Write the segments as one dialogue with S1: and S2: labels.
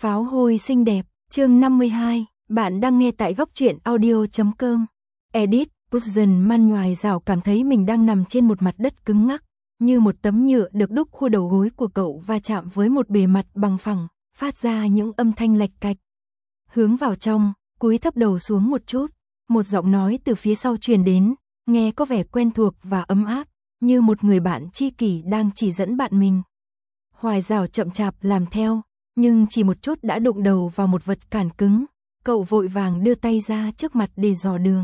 S1: Pháo hôi xinh đẹp, chương 52, bạn đang nghe tại góc truyện audio.com. Edit, Brusen Man ngoài rào cảm thấy mình đang nằm trên một mặt đất cứng ngắc, như một tấm nhựa được đúc khu đầu gối của cậu va chạm với một bề mặt bằng phẳng, phát ra những âm thanh lạch cạch. Hướng vào trong, cúi thấp đầu xuống một chút, một giọng nói từ phía sau truyền đến, nghe có vẻ quen thuộc và ấm áp, như một người bạn tri kỷ đang chỉ dẫn bạn mình. Hoài Giảo chậm chạp làm theo, nhưng chỉ một chút đã đụng đầu vào một vật cản cứng, cậu vội vàng đưa tay ra trước mặt để dò đường.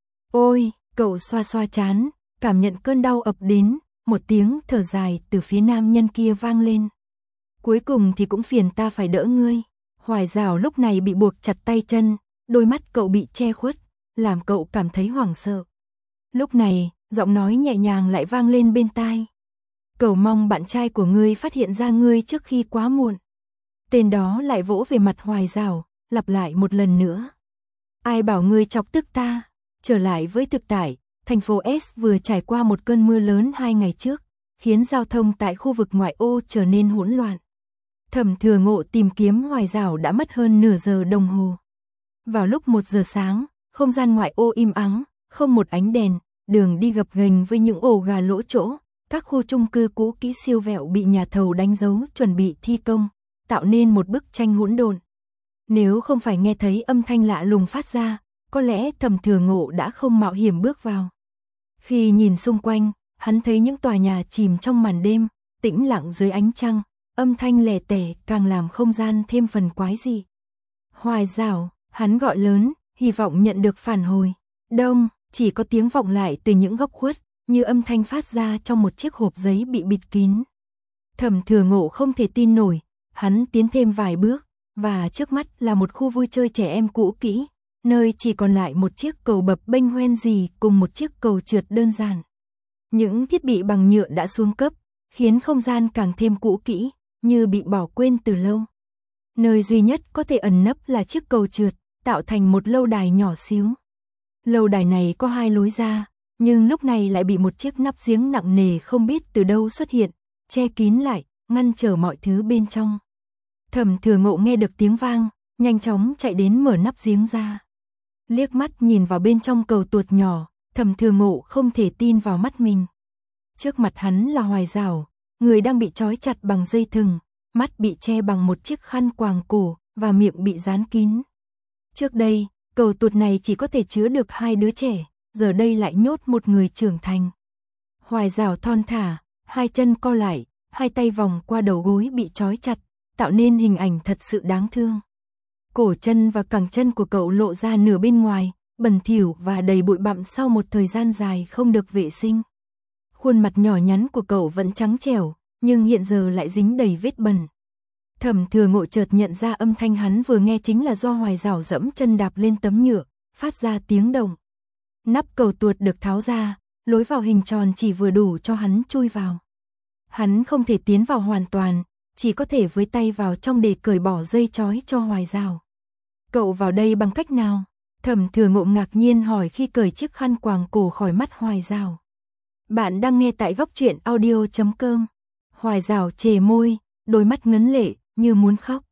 S1: Ôi, cậu xoa xoa trán, cảm nhận cơn đau ập đến, một tiếng thở dài từ phía nam nhân kia vang lên. Cuối cùng thì cũng phiền ta phải đỡ ngươi. Hoài Giảo lúc này bị buộc chặt tay chân, đôi mắt cậu bị che khuất, làm cậu cảm thấy hoảng sợ. Lúc này, giọng nói nhẹ nhàng lại vang lên bên tai. Cậu mong bạn trai của ngươi phát hiện ra ngươi trước khi quá muộn. Tên đó lại vỗ về mặt Hoài Giảo, lặp lại một lần nữa. Ai bảo ngươi chọc tức ta? Trở lại với thực tại, thành phố S vừa trải qua một cơn mưa lớn 2 ngày trước, khiến giao thông tại khu vực ngoại ô trở nên hỗn loạn. Thẩm Thừa Ngộ tìm kiếm Hoài Giảo đã mất hơn nửa giờ đồng hồ. Vào lúc 1 giờ sáng, không gian ngoại ô im ắng, không một ánh đèn, đường đi gập ghềnh với những ổ gà lỗ chỗ, các khu chung cư cũ kỹ siêu vẹo bị nhà thầu đánh dấu chuẩn bị thi công, tạo nên một bức tranh hỗn độn. Nếu không phải nghe thấy âm thanh lạ lùng phát ra, có lẽ Thẩm Thừa Ngộ đã không mạo hiểm bước vào. Khi nhìn xung quanh, hắn thấy những tòa nhà chìm trong màn đêm, tĩnh lặng dưới ánh trăng, âm thanh lẻ tẻ càng làm không gian thêm phần quái dị. Hoài Giảo, hắn gọi lớn, hy vọng nhận được phản hồi. Đông, chỉ có tiếng vọng lại từ những góc khuất, như âm thanh phát ra trong một chiếc hộp giấy bị bịt kín. Thẩm Thừa Ngộ không thể tin nổi, hắn tiến thêm vài bước, và trước mắt là một khu vui chơi trẻ em cũ kỹ, nơi chỉ còn lại một chiếc cầu bập bênh hoen gì cùng một chiếc cầu trượt đơn giản. Những thiết bị bằng nhựa đã xuống cấp, khiến không gian càng thêm cũ kỹ, như bị bỏ quên từ lâu. Nơi duy nhất có thể ẩn nấp là chiếc cầu trượt, tạo thành một lâu đài nhỏ xíu. Lâu đài này có 2 lối ra, nhưng lúc này lại bị một chiếc nắp giếng nặng nề không biết từ đâu xuất hiện, che kín lại, ngăn trở mọi thứ bên trong. Thẩm Thừa Ngộ nghe được tiếng vang, nhanh chóng chạy đến mở nắp giếng ra. Liếc mắt nhìn vào bên trong cầu tuột nhỏ, Thẩm Thừa Ngộ không thể tin vào mắt mình. Trước mặt hắn là Hoài Giảo, người đang bị trói chặt bằng dây thừng, mắt bị che bằng một chiếc khăn quàng cổ và miệng bị dán kín. Trước đây, cầu tuột này chỉ có thể chứa được 2 đứa trẻ, giờ đây lại nhốt một người trưởng thành. Hoài Giảo thon thả, 2 chân co lại, 2 tay vòng qua đầu gối bị trói chặt, tạo nên hình ảnh thật sự đáng thương. Cổ chân và cẳng chân của cậu lộ ra nửa bên ngoài, bẩn thỉu và đầy bụi bặm sau một thời gian dài không được vệ sinh. Khuôn mặt nhỏ nhắn của cậu vẫn trắng trẻo, nhưng hiện giờ lại dính đầy vết bẩn. Thẩm Thừa Ngộ chợt nhận ra âm thanh hắn vừa nghe chính là do Hoài Giảo dẫm chân đạp lên tấm nhựa, phát ra tiếng động. Nắp cầu tuột được tháo ra, lối vào hình tròn chỉ vừa đủ cho hắn chui vào. Hắn không thể tiến vào hoàn toàn, chỉ có thể với tay vào trong để cởi bỏ dây trói cho Hoài Giảo. Cậu vào đây bằng cách nào? Thẩm Thừa Ngộ ngạc nhiên hỏi khi cởi chiếc khăn quàng cổ khỏi mắt Hoài Giảo. Bạn đang nghe tại góc truyện audio.com. Hoài Giảo chề môi, đôi mắt ngấn lệ, như muốn khóc.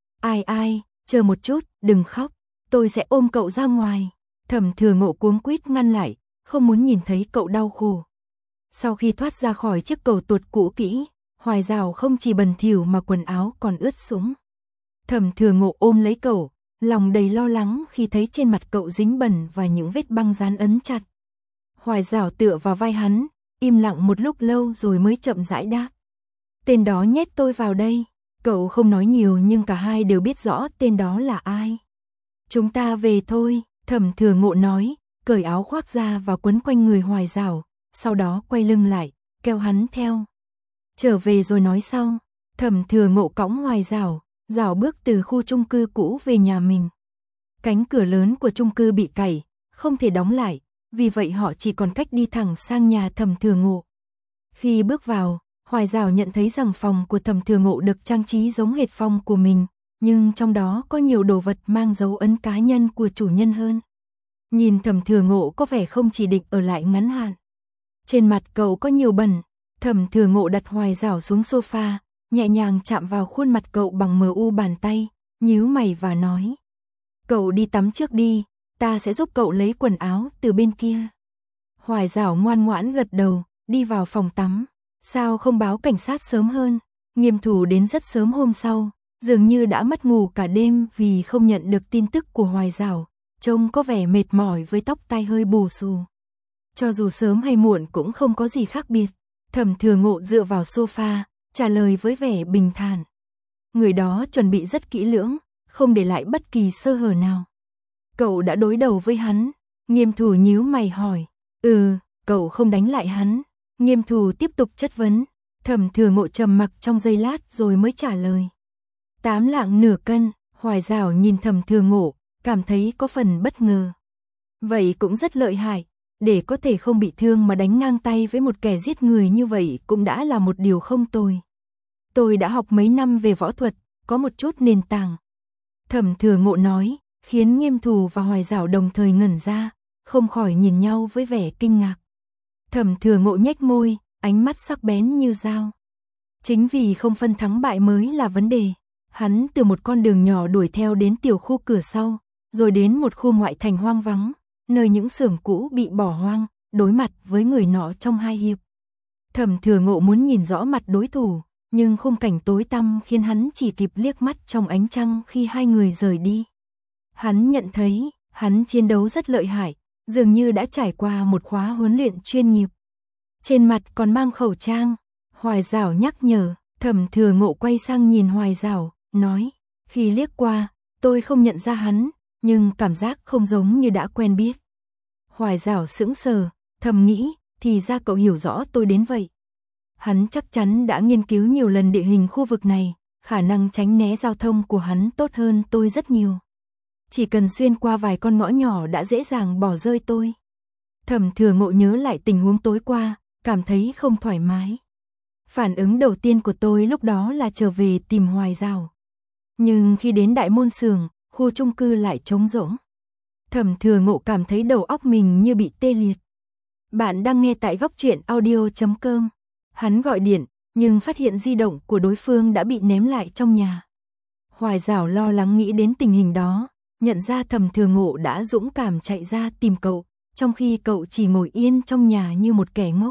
S1: Ai, chờ một chút, đừng khóc, tôi sẽ ôm cậu ra ngoài. Thẩm Thừa Ngộ cuống quýt ngăn lại, không muốn nhìn thấy cậu đau khổ. Sau khi thoát ra khỏi chiếc cầu tuột cũ kỹ, Hoài Giảo không chỉ bẩn thỉu mà quần áo còn ướt sũng. Thẩm Thừa Ngộ ôm lấy cậu, lòng đầy lo lắng khi thấy trên mặt cậu dính bẩn và những vết băng dán ấn chặt. Hoài Giảo tựa vào vai hắn, im lặng một lúc lâu rồi mới chậm rãi đáp. Tên đó nhét tôi vào đây. Cậu không nói nhiều nhưng cả hai đều biết rõ tên đó là ai. Chúng ta về thôi, Thẩm Thừa Ngộ nói, cởi áo khoác ra và quấn quanh người Hoài Giảo, sau đó quay lưng lại, kéo hắn theo. Trở về rồi nói sau. Thẩm Thừa Ngộ cõng Hoài Giảo, rảo bước từ khu chung cư cũ về nhà mình. Cánh cửa lớn của chung cư bị cày, không thể đóng lại, vì vậy họ chỉ còn cách đi thẳng sang nhà Thẩm Thừa Ngộ. Khi bước vào, Hoài Giảo nhận thấy rằng phòng của Thẩm Thừa Ngộ được trang trí giống hệt phòng của mình, nhưng trong đó có nhiều đồ vật mang dấu ấn cá nhân của chủ nhân hơn. Nhìn Thẩm Thừa Ngộ có vẻ không chỉ định ở lại ngắn hạn. Trên mặt cậu có nhiều bẩn, Thẩm Thừa Ngộ đặt Hoài Giảo xuống sofa, nhẹ nhàng chạm vào khuôn mặt cậu bằng mờ u bàn tay, nhíu mày và nói. Cậu đi tắm trước đi, ta sẽ giúp cậu lấy quần áo từ bên kia. Hoài Giảo ngoan ngoãn gật đầu, đi vào phòng tắm. Sao không báo cảnh sát sớm hơn? Nghiêm Thủ đến rất sớm hôm sau, dường như đã mất ngủ cả đêm vì không nhận được tin tức của Hoài Giảo, trông có vẻ mệt mỏi với tóc tai hơi bù xù. Cho dù sớm hay muộn cũng không có gì khác biệt. Thẩm Thừa Ngộ dựa vào sofa, trả lời với vẻ bình thản. Người đó chuẩn bị rất kỹ lưỡng, không để lại bất kỳ sơ hở nào. Cậu đã đối đầu với hắn? Nghiêm Thủ nhíu mày hỏi. Cậu không đánh lại hắn. Nghiêm Thủ tiếp tục chất vấn. Thẩm Thừa Ngộ trầm mặc trong giây lát rồi mới trả lời. 8 lạng nửa cân. Hoài Giảo nhìn Thẩm Thừa Ngộ, cảm thấy có phần bất ngờ. Vậy cũng rất lợi hại, để có thể không bị thương mà đánh ngang tay với một kẻ giết người như vậy cũng đã là một điều không tồi. Tôi đã học mấy năm về võ thuật, có một chút nền tảng. Thẩm Thừa Ngộ nói, khiến Nghiêm Thủ và Hoài Giảo đồng thời ngẩn ra, không khỏi nhìn nhau với vẻ kinh ngạc. Thẩm Thừa Ngộ nhếch môi, ánh mắt sắc bén như dao. Chính vì không phân thắng bại mới là vấn đề. Hắn từ một con đường nhỏ đuổi theo đến tiểu khu cửa sau, rồi đến một khu ngoại thành hoang vắng, nơi những xưởng cũ bị bỏ hoang, đối mặt với người nọ trong 2 hiệp. Thẩm Thừa Ngộ muốn nhìn rõ mặt đối thủ, nhưng khung cảnh tối tăm khiến hắn chỉ kịp liếc mắt trong ánh trăng khi 2 người rời đi. Hắn nhận thấy, hắn chiến đấu rất lợi hại, dường như đã trải qua một khóa huấn luyện chuyên nghiệp. Trên mặt còn mang khẩu trang. Hoài Giảo nhắc nhở. Thẩm Thừa Ngộ quay sang nhìn Hoài Giảo, nói, khi liếc qua, tôi không nhận ra hắn, nhưng cảm giác không giống như đã quen biết. Hoài Giảo sững sờ, thầm nghĩ, thì ra cậu hiểu rõ tôi đến vậy. Hắn chắc chắn đã nghiên cứu nhiều lần địa hình khu vực này, khả năng tránh né giao thông của hắn tốt hơn tôi rất nhiều. Chỉ cần xuyên qua vài con ngõ nhỏ đã dễ dàng bỏ rơi tôi. Thẩm Thừa Ngộ nhớ lại tình huống tối qua, cảm thấy không thoải mái. Phản ứng đầu tiên của tôi lúc đó là trở về tìm Hoài Giảo. Nhưng khi đến Đại Môn xưởng, khu chung cư lại trống rỗng. Thẩm Thừa Ngộ cảm thấy đầu óc mình như bị tê liệt. Bạn đang nghe tại Góc Truyện Audio.com. Hắn gọi điện, nhưng phát hiện di động của đối phương đã bị ném lại trong nhà. Hoài Giảo lo lắng nghĩ đến tình hình đó, nhận ra Thẩm Thừa Ngộ đã dũng cảm chạy ra tìm cậu, trong khi cậu chỉ ngồi yên trong nhà như một kẻ ngốc.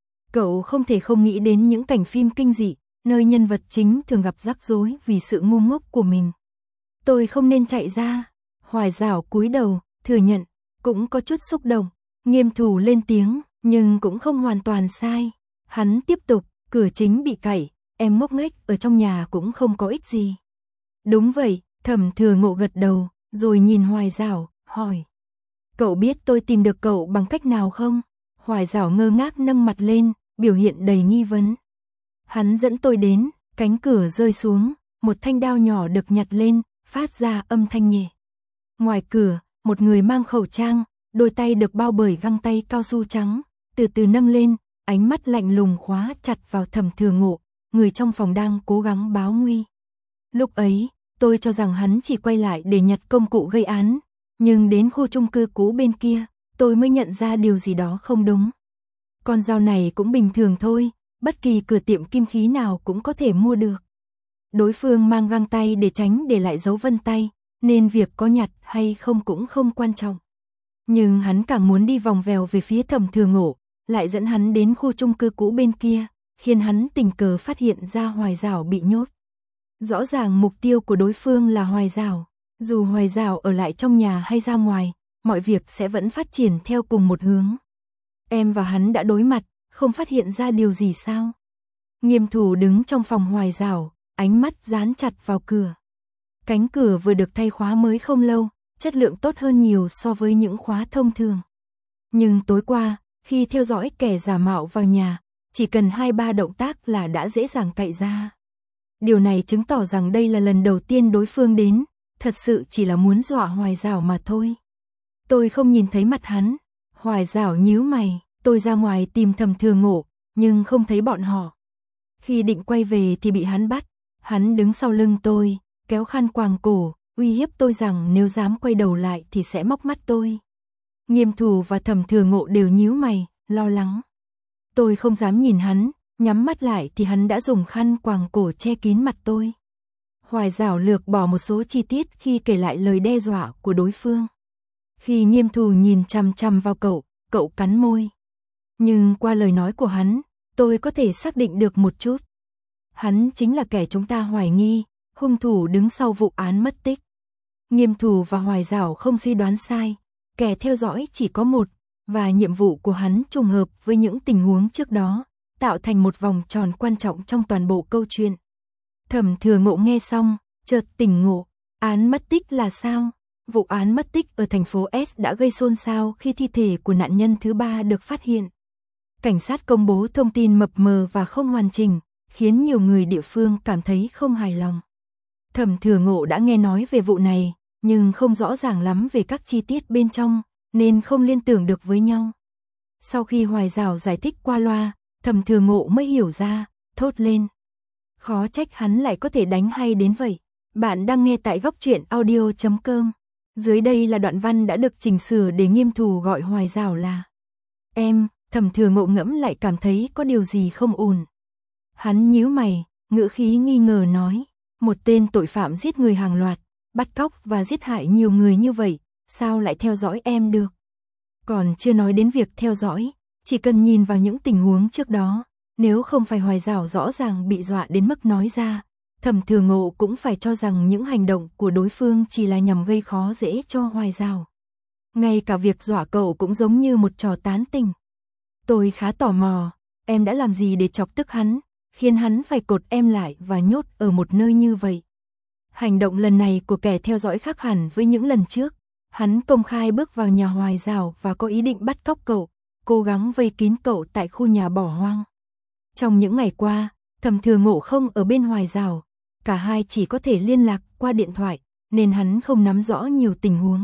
S1: Cậu không thể không nghĩ đến những cảnh phim kinh dị, nơi nhân vật chính thường gặp rắc rối vì sự ngu ngốc của mình. Tôi không nên chạy ra. Hoài Giảo cúi đầu, thừa nhận, cũng có chút xúc động. Nghiêm Thủ lên tiếng, nhưng cũng không hoàn toàn sai. Hắn tiếp tục, cửa chính bị cậy, em ngốc nghếch ở trong nhà cũng không có ích gì. Đúng vậy, Thẩm Thừa Ngộ gật đầu, rồi nhìn Hoài Giảo, hỏi. Cậu biết tôi tìm được cậu bằng cách nào không? Hoài Giảo ngơ ngác nâng mặt lên, biểu hiện đầy nghi vấn. Hắn dẫn tôi đến, cánh cửa rơi xuống, một thanh đao nhỏ được nhặt lên, phát ra âm thanh nhẹ. Ngoài cửa, một người mang khẩu trang, đôi tay được bao bởi găng tay cao su trắng, từ từ nâng lên, ánh mắt lạnh lùng khóa chặt vào Thẩm Thừa Ngộ, người trong phòng đang cố gắng báo nguy. Lúc ấy, tôi cho rằng hắn chỉ quay lại để nhặt công cụ gây án, nhưng đến khu chung cư cũ bên kia, tôi mới nhận ra điều gì đó không đúng. Con dao này cũng bình thường thôi, bất kỳ cửa tiệm kim khí nào cũng có thể mua được. Đối phương mang găng tay để tránh để lại dấu vân tay, nên việc có nhặt hay không cũng không quan trọng. Nhưng hắn càng muốn đi vòng vèo về phía Thẩm Thừa Ngộ, lại dẫn hắn đến khu chung cư cũ bên kia, khiến hắn tình cờ phát hiện ra Hoài Giảo bị nhốt. Rõ ràng mục tiêu của đối phương là Hoài Giảo, dù Hoài Giảo ở lại trong nhà hay ra ngoài, mọi việc sẽ vẫn phát triển theo cùng một hướng. Em và hắn đã đối mặt, không phát hiện ra điều gì sao? Nghiêm Thủ đứng trong phòng Hoài Giảo, ánh mắt dán chặt vào cửa. Cánh cửa vừa được thay khóa mới không lâu, chất lượng tốt hơn nhiều so với những khóa thông thường. Nhưng tối qua, khi theo dõi kẻ giả mạo vào nhà, chỉ cần 2-3 động tác là đã dễ dàng cậy ra. Điều này chứng tỏ rằng đây là lần đầu tiên đối phương đến, thật sự chỉ là muốn dọa Hoài Giảo mà thôi. Tôi không nhìn thấy mặt hắn. Hoài Giảo nhíu mày, tôi ra ngoài tìm Thẩm Thừa Ngộ, nhưng không thấy bọn họ. Khi định quay về thì bị hắn bắt, hắn đứng sau lưng tôi, kéo khăn quàng cổ, uy hiếp tôi rằng nếu dám quay đầu lại thì sẽ móc mắt tôi. Nghiêm Thủ và Thẩm Thừa Ngộ đều nhíu mày, lo lắng. Tôi không dám nhìn hắn, nhắm mắt lại thì hắn đã dùng khăn quàng cổ che kín mặt tôi. Hoài Giảo lược bỏ một số chi tiết khi kể lại lời đe dọa của đối phương. Khi Nghiêm Thù nhìn chằm chằm vào cậu cắn môi. Nhưng qua lời nói của hắn, tôi có thể xác định được một chút. Hắn chính là kẻ chúng ta hoài nghi, hung thủ đứng sau vụ án mất tích. Nghiêm Thù và Hoài Giảo không suy đoán sai, kẻ theo dõi chỉ có một, và nhiệm vụ của hắn trùng hợp với những tình huống trước đó, tạo thành một vòng tròn quan trọng trong toàn bộ câu chuyện. Thẩm Thừa Ngộ nghe xong, chợt tỉnh ngộ, án mất tích là sao? Vụ án mất tích ở thành phố S đã gây xôn xao khi thi thể của nạn nhân thứ 3 được phát hiện. Cảnh sát công bố thông tin mập mờ và không hoàn chỉnh, khiến nhiều người địa phương cảm thấy không hài lòng. Thẩm Thừa Ngộ đã nghe nói về vụ này, nhưng không rõ ràng lắm về các chi tiết bên trong, nên không liên tưởng được với nhau. Sau khi Hoài Giảo giải thích qua loa, Thẩm Thừa Ngộ mới hiểu ra, thốt lên. Khó trách hắn lại có thể đánh hay đến vậy. Bạn đang nghe tại góc truyện audio.com. Dưới đây là đoạn văn đã được chỉnh sửa để Nghiêm Thù gọi Hoài Giảo là em. Thẩm Thừa Ngộ ngẫm lại cảm thấy có điều gì không ổn. Hắn nhíu mày, ngữ khí nghi ngờ nói, một tên tội phạm giết người hàng loạt, bắt cóc và giết hại nhiều người như vậy, sao lại theo dõi em được? Còn chưa nói đến việc theo dõi, chỉ cần nhìn vào những tình huống trước đó, nếu không phải Hoài Giảo rõ ràng bị dọa đến mức nói ra, Thẩm Thừa Ngộ cũng phải cho rằng những hành động của đối phương chỉ là nhằm gây khó dễ cho Hoài Giảo. Ngay cả việc dọa cậu cũng giống như một trò tán tỉnh. Tôi khá tò mò, em đã làm gì để chọc tức hắn, khiến hắn phải cột em lại và nhốt ở một nơi như vậy? Hành động lần này của kẻ theo dõi khác hẳn với những lần trước. Hắn công khai bước vào nhà Hoài Giảo và có ý định bắt cóc cậu, cố gắng vây kín cậu tại khu nhà bỏ hoang. Trong những ngày qua, Thẩm Thừa Ngộ không ở bên Hoài Giảo, cả hai chỉ có thể liên lạc qua điện thoại, nên hắn không nắm rõ nhiều tình huống.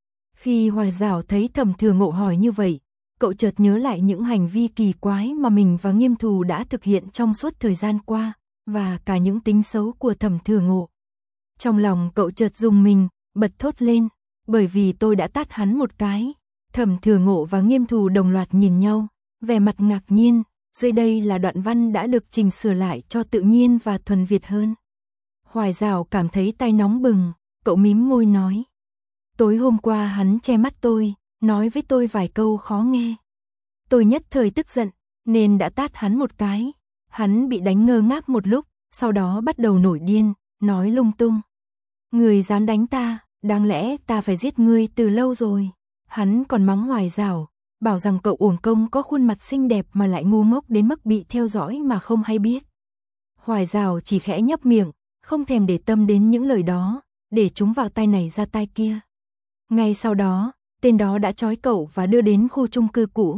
S1: Khi Hoài Giảo thấy Thẩm Thừa Ngộ hỏi như vậy, cậu chợt nhớ lại những hành vi kỳ quái mà mình và Nghiêm Thù đã thực hiện trong suốt thời gian qua, và cả những tính xấu của Thẩm Thừa Ngộ. Trong lòng cậu chợt rùng mình, bật thốt lên, bởi vì tôi đã tát hắn một cái. Thẩm Thừa Ngộ và Nghiêm Thù đồng loạt nhìn nhau, vẻ mặt ngạc nhiên. Dưới đây là đoạn văn đã được chỉnh sửa lại cho tự nhiên và thuần Việt hơn. Hoài Giảo cảm thấy tay nóng bừng, cậu mím môi nói. Tối hôm qua hắn che mắt tôi, nói với tôi vài câu khó nghe. Tôi nhất thời tức giận, nên đã tát hắn một cái. Hắn bị đánh ngơ ngác một lúc, sau đó bắt đầu nổi điên, nói lung tung. Người dám đánh ta, đáng lẽ ta phải giết ngươi từ lâu rồi. Hắn còn mắng Hoài Giảo, bảo rằng cậu uổng công có khuôn mặt xinh đẹp mà lại ngu ngốc đến mức bị theo dõi mà không hay biết. Hoài Giảo chỉ khẽ nhấp miệng, không thèm để tâm đến những lời đó, để chúng vào tai này ra tai kia. Ngay sau đó, tên đó đã trói cậu và đưa đến khu chung cư cũ.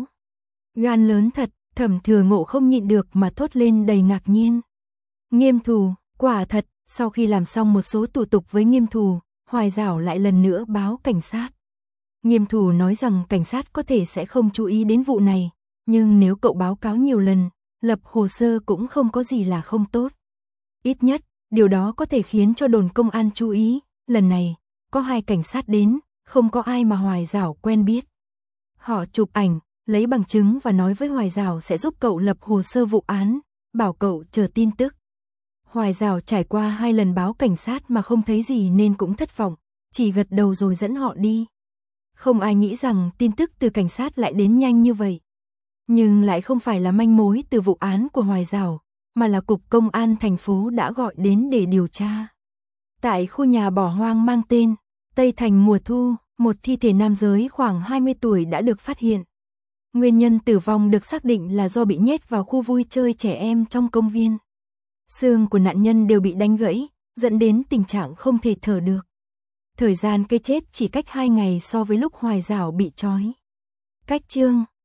S1: Gan lớn thật, Thẩm Thừa Ngộ không nhịn được mà thốt lên đầy ngạc nhiên. Nghiêm Thù, quả thật, sau khi làm xong một số thủ tục với Nghiêm Thù, Hoài Giảo lại lần nữa báo cảnh sát. Nghiêm Thù nói rằng cảnh sát có thể sẽ không chú ý đến vụ này, nhưng nếu cậu báo cáo nhiều lần, lập hồ sơ cũng không có gì là không tốt. Ít nhất, điều đó có thể khiến cho đồn công an chú ý. Lần này, có 2 cảnh sát đến, không có ai mà Hoài Giảo quen biết. Họ chụp ảnh, lấy bằng chứng và nói với Hoài Giảo sẽ giúp cậu lập hồ sơ vụ án, bảo cậu chờ tin tức. Hoài Giảo trải qua 2 lần báo cảnh sát mà không thấy gì nên cũng thất vọng, chỉ gật đầu rồi dẫn họ đi. Không ai nghĩ rằng tin tức từ cảnh sát lại đến nhanh như vậy. Nhưng lại không phải là manh mối từ vụ án của Hoài Giảo, mà là cục công an thành phố đã gọi đến để điều tra. Tại khu nhà bỏ hoang mang tên Tây Thành Mùa Thu, một thi thể nam giới khoảng 20 tuổi đã được phát hiện. Nguyên nhân tử vong được xác định là do bị nhét vào khu vui chơi trẻ em trong công viên. Xương của nạn nhân đều bị đánh gãy, dẫn đến tình trạng không thể thở được. Thời gian cái chết chỉ cách 2 ngày so với lúc Hoài Giảo bị trói. Cách chương